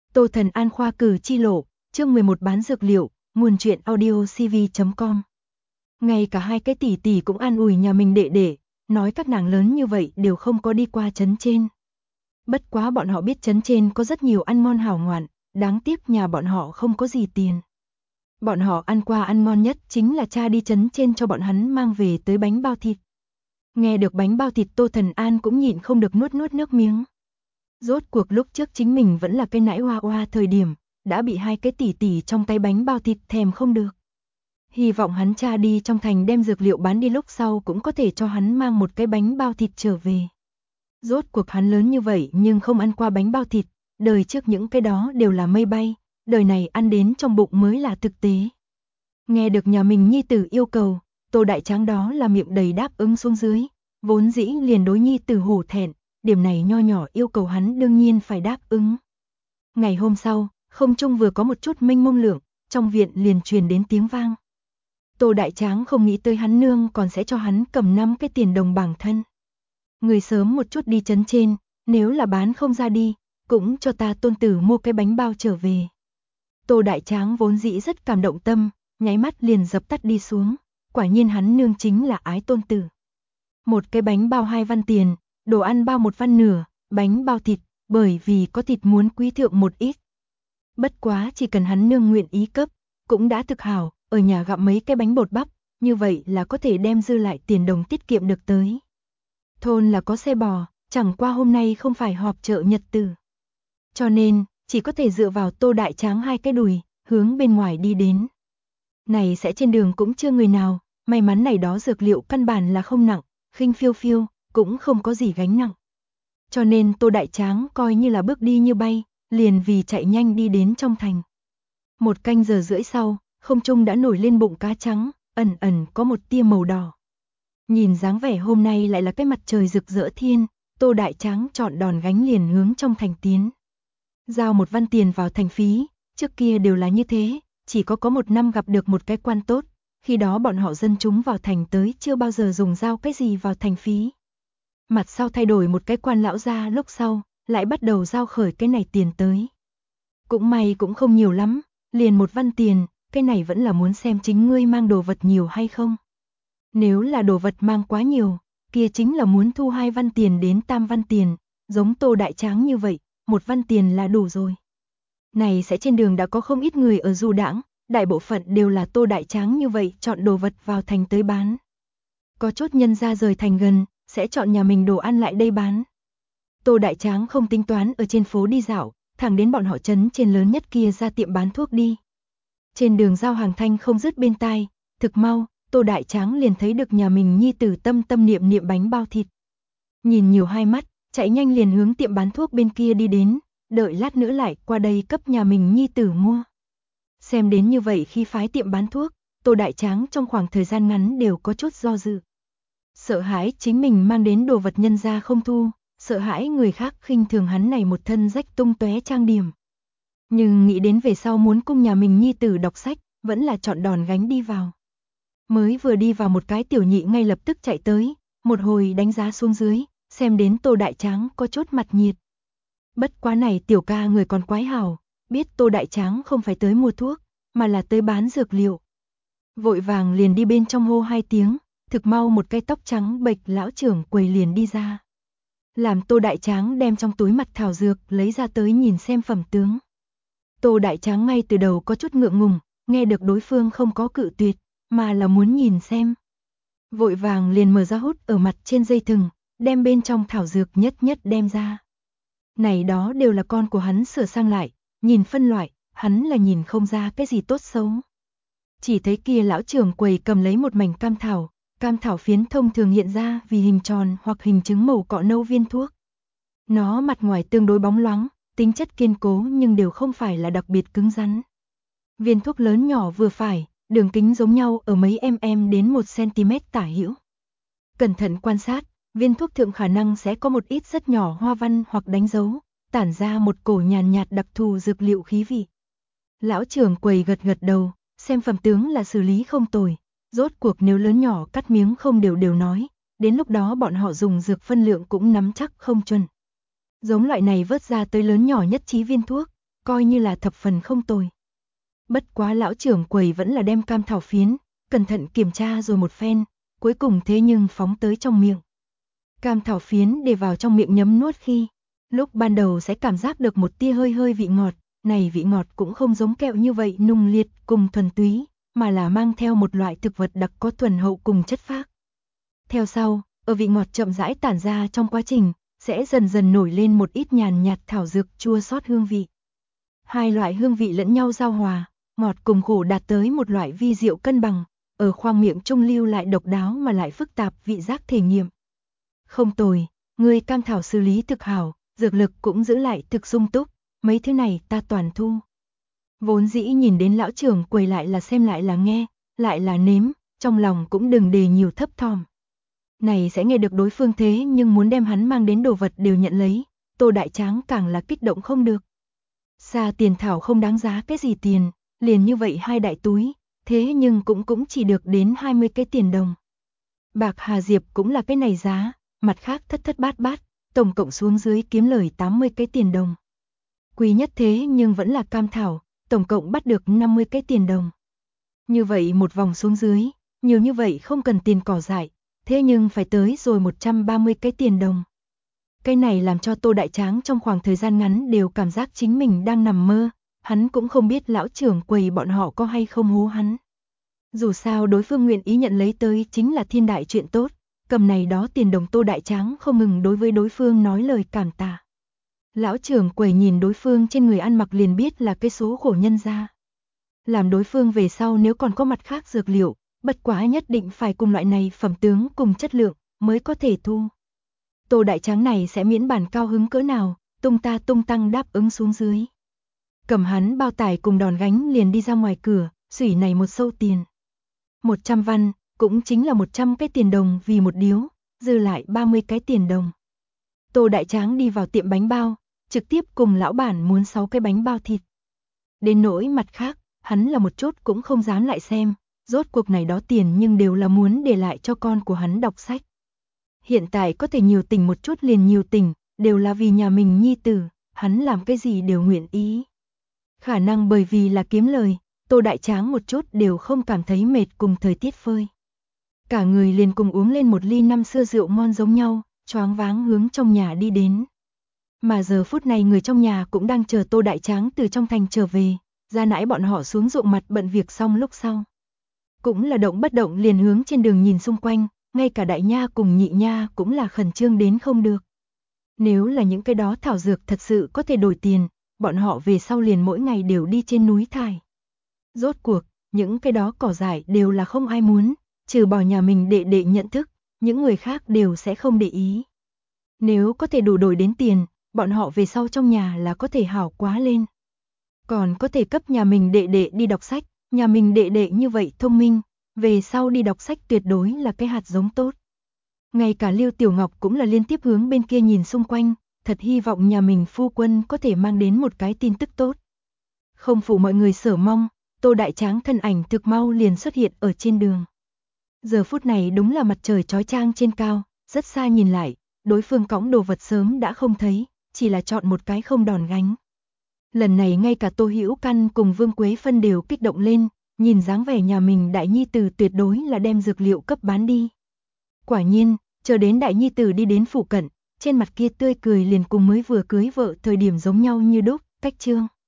Tô Thần An khoa cử chi lộ, chương 11 bán dược liệu, nguồn truyện audio cv.com. Ngay cả hai cái tỷ tỷ cũng an ủi nhà mình đệ đệ, nói các nàng lớn như vậy đều không có đi qua trấn trên. Bất quá bọn họ biết trấn trên có rất nhiều ăn ngon hảo ngoạn, đáng tiếc nhà bọn họ không có gì tiền. Bọn họ ăn qua ăn ngon nhất chính là cha đi trấn trên cho bọn hắn mang về tới bánh bao thịt. Nghe được bánh bao thịt Tô Thần An cũng nhịn không được nuốt nước miếng. Rốt cuộc lúc trước chính mình vẫn là cái nãi hoa hoa thời điểm, đã bị hai cái tỷ tỷ trong tay bánh bao thịt thèm không được. Hy vọng hắn cha đi trong thành đem dược liệu bán đi lúc sau cũng có thể cho hắn mang một cái bánh bao thịt trở về. Rốt cuộc hắn lớn như vậy nhưng không ăn qua bánh bao thịt, đời trước những cái đó đều là mây bay, đời này ăn đến trong bụng mới là thực tế. Nghe được nhà mình nhi tử yêu cầu, Tô Đại Tráng đó là miệng đầy đáp ứng xuống dưới, vốn dĩ liền đối nhi tử hổ thẹn, điểm này nho nhỏ yêu cầu hắn đương nhiên phải đáp ứng. Ngày hôm sau, không trung vừa có một chút mênh mông lượng, trong viện liền truyền đến tiếng vang. Tô Đại Tráng không nghĩ tới hắn nương còn sẽ cho hắn cầm 5 cái tiền đồng bảng thân. Người sớm một chút đi trấn trên, nếu là bán không ra đi, cũng cho ta tôn tử mua cái bánh bao trở về. Tô Đại Tráng vốn dĩ rất cảm động tâm, nháy mắt liền dập tắt đi xuống, quả nhiên hắn nương chính là ái tôn tử. Một cái bánh bao 2 văn tiền, đồ ăn bao 1 văn nửa, bánh bao thịt, bởi vì có thịt muốn quý thượng một ít. Bất quá chỉ cần hắn nương nguyện ý cấp, cũng đã thực hảo, ở nhà gặm mấy cái bánh bột bắp, như vậy là có thể đem dư lại tiền đồng tiết kiệm được tới. Thôn là có xe bò, chẳng qua hôm nay không phải họp chợ nhật tử. Cho nên, chỉ có thể dựa vào Tô Đại Tráng 2 cái đùi, hướng bên ngoài đi đến. Này sẽ trên đường cũng chưa người nào, may mắn này đó dược liệu căn bản là không nặng, khinh phiêu phiêu, cũng không có gì gánh nặng. Cho nên Tô Đại Tráng coi như là bước đi như bay, liền vì chạy nhanh đi đến trong thành. 1 canh giờ rưỡi sau, không trung đã nổi lên bụng cá trắng, ẩn ẩn có một tia màu đỏ. Nhìn dáng vẻ hôm nay lại là cái mặt trời rực rỡ thiên, Tô Đại Tráng chọn đòn gánh liền hướng trong thành tiến. Giao 1 văn tiền vào thành phí, trước kia đều là như thế, chỉ có 1 năm gặp được một cái quan tốt, khi đó bọn họ dân chúng vào thành tới chưa bao giờ dùng giao cái gì vào thành phí. Mặt sau thay đổi một cái quan lão gia lúc sau, lại bắt đầu giao khởi cái này tiền tới. Cũng may cũng không nhiều lắm, liền 1 văn tiền, cái này vẫn là muốn xem chính ngươi mang đồ vật nhiều hay không. Nếu là đồ vật mang quá nhiều, kia chính là muốn thu 2 văn tiền đến 3 văn tiền, giống Tô Đại Tráng như vậy, 1 văn tiền là đủ rồi. Này sẽ trên đường đã có không ít người ở du đãng, đại bộ phận đều là Tô Đại Tráng như vậy chọn đồ vật vào thành tới bán. Có chút nhân ra rời thành gần, sẽ chọn nhà mình đồ ăn lại đây bán. Tô Đại Tráng không tính toán ở trên phố đi dạo, thẳng đến bọn họ trấn trên lớn nhất kia ra tiệm bán thuốc đi. Trên đường giao hàng thanh không dứt bên tai, thực mau, Tô Đại Tráng liền thấy được nhà mình nhi tử tâm tâm niệm niệm bánh bao thịt. Nhìn nhiều 2 mắt, chạy nhanh liền hướng tiệm bán thuốc bên kia đi đến, đợi lát nữa lại qua đây cấp nhà mình nhi tử mua. Xem đến như vậy khi phái tiệm bán thuốc, Tô Đại Tráng trong khoảng thời gian ngắn đều có chút do dự. Sợ hãi chính mình mang đến đồ vật nhân ra không thu, sợ hãi người khác khinh thường hắn này một thân rách tung tóe trang điểm. Nhưng nghĩ đến về sau muốn cùng nhà mình nhi tử đọc sách, vẫn là chọn đòn gánh đi vào. Mới vừa đi vào một cái tiểu nhị ngay lập tức chạy tới, một hồi đánh giá xuống dưới, xem đến Tô Đại Tráng có chút mặt nhiệt. Bất quá này tiểu ca người còn quái hảo, biết Tô Đại Tráng không phải tới mua thuốc, mà là tới bán dược liệu. Vội vàng liền đi bên trong hô 2 tiếng, thực mau một cái tóc trắng bệch lão trưởng quầy liền đi ra. Làm Tô Đại Tráng đem trong túi mặt thảo dược lấy ra tới nhìn xem phẩm tướng. Tô Đại Tráng ngay từ đầu có chút ngượng ngùng, nghe được đối phương không có cự tuyệt, mà là muốn nhìn xem. Vội vàng liền mở ra hút ở mặt trên dây thừng, đem bên trong thảo dược nhất nhất đem ra. Này đó đều là con của hắn sửa sang lại, nhìn phân loại, hắn là nhìn không ra cái gì tốt xấu. Chỉ thấy kia lão trưởng quầy cầm lấy một mảnh cam thảo phiến thông thường hiện ra vì hình tròn hoặc hình trứng màu cọ nâu viên thuốc. Nó mặt ngoài tương đối bóng loáng, tính chất kiên cố nhưng đều không phải là đặc biệt cứng rắn. Viên thuốc lớn nhỏ vừa phải, đường kính giống nhau ở mấy đến 1 cm tả hữu. Cẩn thận quan sát, viên thuốc thượng khả năng sẽ có một ít rất nhỏ hoa văn hoặc đánh dấu, tản ra một cổ nhàn nhạt đặc thù dược liệu khí vị. Lão trưởng quầy gật gật đầu, xem phẩm tướng là xử lý không tồi, rốt cuộc nếu lớn nhỏ cắt miếng không đều nói, đến lúc đó bọn họ dùng dược phân lượng cũng nắm chắc không chuẩn. Giống loại này vớt ra tới lớn nhỏ nhất trí viên thuốc, coi như là thập phần không tồi. Bất quá lão trưởng quầy vẫn là đem cam thảo phiến, cẩn thận kiểm tra rồi một phen, cuối cùng thế nhưng phóng tới trong miệng. Cam thảo phiến để vào trong miệng nhấm nuốt khi, lúc ban đầu sẽ cảm giác được một tia hơi hơi vị ngọt, này vị ngọt cũng không giống kẹo như vậy nung liệt cùng thuần túy, mà là mang theo một loại thực vật đặc có thuần hậu cùng chất phác. Theo sau, ở vị ngọt chậm rãi tản ra trong quá trình, sẽ dần dần nổi lên một ít nhàn nhạt thảo dược chua xót hương vị. Hai loại hương vị lẫn nhau giao hòa, ngọt cùng khổ đạt tới một loại vi diệu cân bằng, ở khoang miệng trung lưu lại độc đáo mà lại phức tạp vị giác thể nghiệm. Không tồi, người cam thảo xử lý thực hảo, dược lực cũng giữ lại thực sung túc, mấy thứ này ta toàn thu. Vốn dĩ nhìn đến lão trưởng quầy lại là xem lại là nghe, lại là nếm, trong lòng cũng đừng để nhiều thấp thỏm. Này sẽ nghe được đối phương thế nhưng muốn đem hắn mang đến đồ vật đều nhận lấy, Tô Đại Tráng càng là kích động không được. Xa tiền thảo không đáng giá cái gì tiền, liền như vậy 2 đại túi, thế nhưng cũng chỉ được đến 20 cái tiền đồng. Bạc Hà Diệp cũng là cái này giá, mặt khác thất thất bát bát, tổng cộng xuống dưới kiếm lời 80 cái tiền đồng. Quý nhất thế nhưng vẫn là cam thảo, tổng cộng bắt được 50 cái tiền đồng. Như vậy một vòng xuống dưới, nhiều như vậy không cần tiền cỏ dại, thế nhưng phải tới rồi 130 cái tiền đồng. Cái này làm cho Tô Đại Tráng trong khoảng thời gian ngắn đều cảm giác chính mình đang nằm mơ, hắn cũng không biết lão trưởng quầy bọn họ có hay không hố hắn. Dù sao đối phương nguyện ý nhận lấy tới chính là thiên đại chuyện tốt, cầm này đó tiền đồng Tô Đại Tráng không ngừng đối với đối phương nói lời cảm tạ. Lão trưởng quầy nhìn đối phương trên người ăn mặc liền biết là cái số khổ nhân gia. Làm đối phương về sau nếu còn có mặt khác dược liệu, bất quá nhất định phải cùng loại này phẩm tướng cùng chất lượng mới có thể thu. Tô Đại Tráng này sẽ miễn bản cao hứng cỡ nào, tung tăng đáp ứng xuống dưới. Cầm hắn bao tải cùng đòn gánh liền đi ra ngoài cửa, xủy này một sâu tiền. 100 văn, cũng chính là 100 cái tiền đồng vì một điếu, dư lại 30 cái tiền đồng. Tô Đại Tráng đi vào tiệm bánh bao, trực tiếp cùng lão bản muốn 6 cái bánh bao thịt. Đến nỗi mặt khác, hắn là một chút cũng không dám lại xem, rốt cuộc này đó tiền nhưng đều là muốn để lại cho con của hắn đọc sách. Hiện tại có thể nhiều tỉnh một chút liền nhiều tỉnh, đều là vì nhà mình nhi tử, hắn làm cái gì đều nguyện ý. Khả năng bởi vì là kiếm lời, Tô Đại Tráng một chút đều không cảm thấy mệt cùng thời tiết phơi. Cả người liền cùng uống lên một ly năm xưa rượu ngon giống nhau, choáng váng hướng trong nhà đi đến. Mà giờ phút này người trong nhà cũng đang chờ Tô Đại Tráng từ trong thành trở về, ra nãy bọn họ xuống ruộng mặt bận việc xong lúc sau. Cũng là động bất động liền hướng trên đường nhìn xung quanh, ngay cả đại nha cùng nhị nha cũng là khẩn trương đến không được. Nếu là những cái đó thảo dược thật sự có thể đổi tiền, bọn họ về sau liền mỗi ngày đều đi trên núi thải. Rốt cuộc, những cái đó cỏ dại đều là không ai muốn, trừ bỏ nhà mình đệ đệ nhận thức, những người khác đều sẽ không để ý. Nếu có thể đủ đổi đến tiền, bọn họ về sau trong nhà là có thể hảo quá lên. Còn có thể cấp nhà mình đệ đệ đi đọc sách, nhà mình đệ đệ như vậy thông minh, về sau đi đọc sách tuyệt đối là cái hạt giống tốt. Ngay cả Lưu Tiểu Ngọc cũng là liên tiếp hướng bên kia nhìn xung quanh, thật hy vọng nhà mình phu quân có thể mang đến một cái tin tức tốt. Không phụ mọi người sở mong, Tô Đại Tráng thân ảnh thực mau liền xuất hiện ở trên đường. Giờ phút này đúng là mặt trời chói chang trên cao, rất xa nhìn lại, đối phương cõng đồ vật sớm đã không thấy, chỉ là chọn một cái không đòn gánh. Lần này ngay cả Tô Hữu Căn cùng Vương Quế Phân đều kích động lên, nhìn dáng vẻ nhà mình đại nhi tử tuyệt đối là đem dược liệu cấp bán đi. Quả nhiên, chờ đến đại nhi tử đi đến phụ cận, trên mặt kia tươi cười liền cùng mới vừa cưới vợ thời điểm giống nhau như đúc, cách trương.